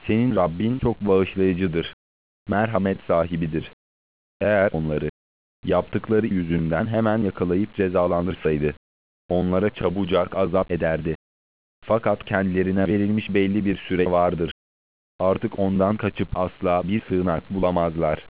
Senin Rabbin çok bağışlayıcıdır, merhamet sahibidir. Eğer onları yaptıkları yüzünden hemen yakalayıp cezalandırsaydı, onlara çabucak azap ederdi. Fakat kendilerine verilmiş belli bir süre vardır. Artık ondan kaçıp asla bir sığınak bulamazlar.